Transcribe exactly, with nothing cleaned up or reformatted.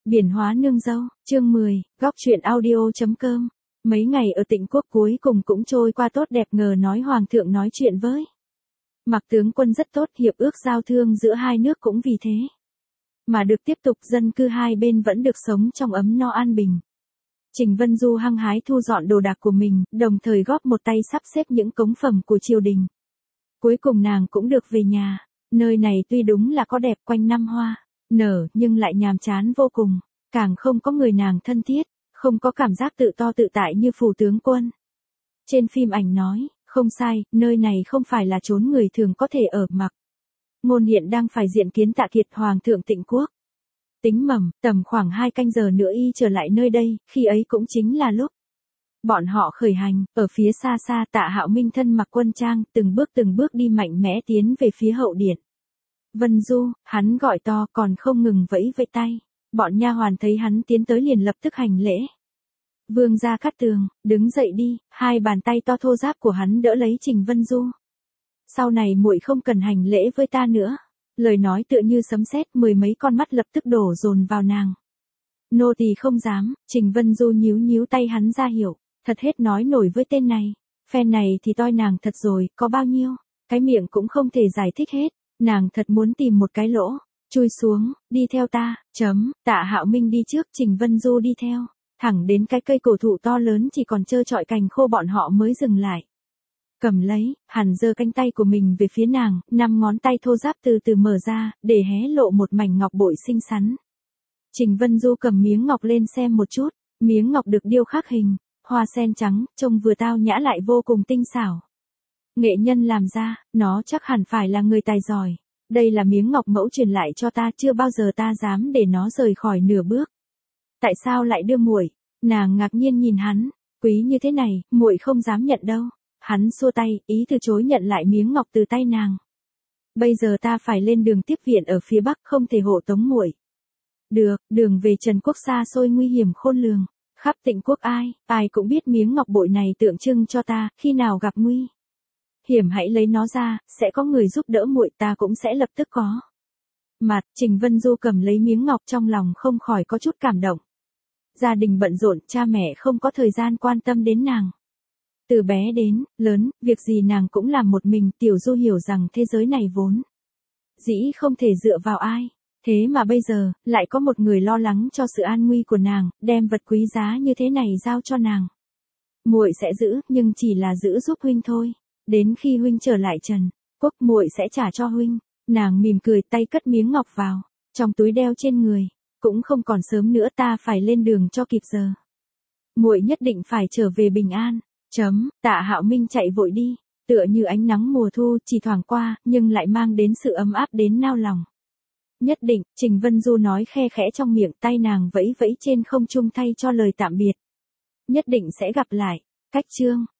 Biển hóa nương dâu, chương mười, góc truyện audio.com. Mấy ngày ở Tịnh Quốc cuối cùng cũng trôi qua tốt đẹp, ngờ nói hoàng thượng nói chuyện với Mạc tướng quân rất tốt, hiệp ước giao thương giữa hai nước cũng vì thế mà được tiếp tục, dân cư hai bên vẫn được sống trong ấm no an bình. Trình Vân Du hăng hái thu dọn đồ đạc của mình, đồng thời góp một tay sắp xếp những cống phẩm của triều đình. Cuối cùng nàng cũng được về nhà. Nơi này tuy đúng là có đẹp, quanh năm hoa nở, nhưng lại nhàm chán vô cùng, càng không có người nàng thân thiết, không có cảm giác tự to tự tại như phủ tướng quân. Trên phim ảnh nói, không sai, nơi này không phải là chốn người thường có thể ở. Mặc Ngôn hiện đang phải diện kiến Tạ Kiệt, hoàng thượng Tịnh Quốc. Tính mầm, tầm khoảng hai canh giờ nữa y trở lại nơi đây, khi ấy cũng chính là lúc bọn họ khởi hành. Ở phía xa xa, Tạ Hạo Minh thân mặc quân trang, từng bước từng bước đi mạnh mẽ tiến về phía hậu điện. Vân Du, hắn gọi to, còn không ngừng vẫy vẫy tay. Bọn nha hoàn thấy hắn tiến tới liền lập tức hành lễ. Vương Gia Cát Tường, đứng dậy đi. Hai bàn tay to thô ráp của hắn đỡ lấy Trình Vân Du. Sau này muội không cần hành lễ với ta nữa. Lời nói tựa như sấm sét, mười mấy con mắt lập tức đổ dồn vào nàng. Nô tỳ không dám. Trình Vân Du nhíu nhíu tay hắn ra hiểu, thật hết nói nổi với tên này. Phen này thì toi nàng thật rồi, có bao nhiêu cái miệng cũng không thể giải thích hết. Nàng thật muốn tìm một cái lỗ chui xuống. Đi theo ta. Chấm. Tạ Hạo Minh đi trước, Trình Vân Du đi theo, thẳng đến cái cây cổ thụ to lớn chỉ còn trơ trọi cành khô bọn họ mới dừng lại. Cầm lấy, hắn giơ cánh tay của mình về phía nàng, năm ngón tay thô ráp từ từ mở ra, để hé lộ một mảnh ngọc bội xinh xắn. Trình Vân Du cầm miếng ngọc lên xem một chút, miếng ngọc được điêu khắc hình hoa sen trắng, trông vừa tao nhã lại vô cùng tinh xảo. Nghệ nhân làm ra, nó chắc hẳn phải là người tài giỏi. Đây là miếng ngọc mẫu truyền lại cho ta, chưa bao giờ ta dám để nó rời khỏi nửa bước. Tại sao lại đưa muội? Nàng ngạc nhiên nhìn hắn, quý như thế này, muội không dám nhận đâu. Hắn xua tay, ý từ chối nhận lại miếng ngọc từ tay nàng. Bây giờ ta phải lên đường tiếp viện ở phía bắc, không thể hộ tống muội. Được, đường về Trần Quốc xa xôi nguy hiểm khôn lường. Khắp Tịnh Quốc ai, ai cũng biết miếng ngọc bội này tượng trưng cho ta, khi nào gặp nguy hiểm hãy lấy nó ra, sẽ có người giúp đỡ muội, ta cũng sẽ lập tức có mặt. Trình Vân Du cầm lấy miếng ngọc, trong lòng không khỏi có chút cảm động. Gia đình bận rộn, cha mẹ không có thời gian quan tâm đến nàng. Từ bé đến lớn, việc gì nàng cũng làm một mình. Tiểu Du hiểu rằng thế giới này vốn dĩ không thể dựa vào ai. Thế mà bây giờ, lại có một người lo lắng cho sự an nguy của nàng, đem vật quý giá như thế này giao cho nàng. Muội sẽ giữ, nhưng chỉ là giữ giúp huynh thôi. Đến khi huynh trở lại Trần Quốc, muội sẽ trả cho huynh. Nàng mỉm cười, tay cất miếng ngọc vào trong túi đeo trên người. Cũng không còn sớm nữa, ta phải lên đường cho kịp giờ. Muội nhất định phải trở về bình an. Chấm. Tạ Hạo Minh chạy vội đi, tựa như ánh nắng mùa thu, chỉ thoảng qua, nhưng lại mang đến sự ấm áp đến nao lòng. Nhất định, Trình Vân Du nói khe khẽ trong miệng, tay nàng vẫy vẫy trên không trung thay cho lời tạm biệt. Nhất định sẽ gặp lại. Cách chương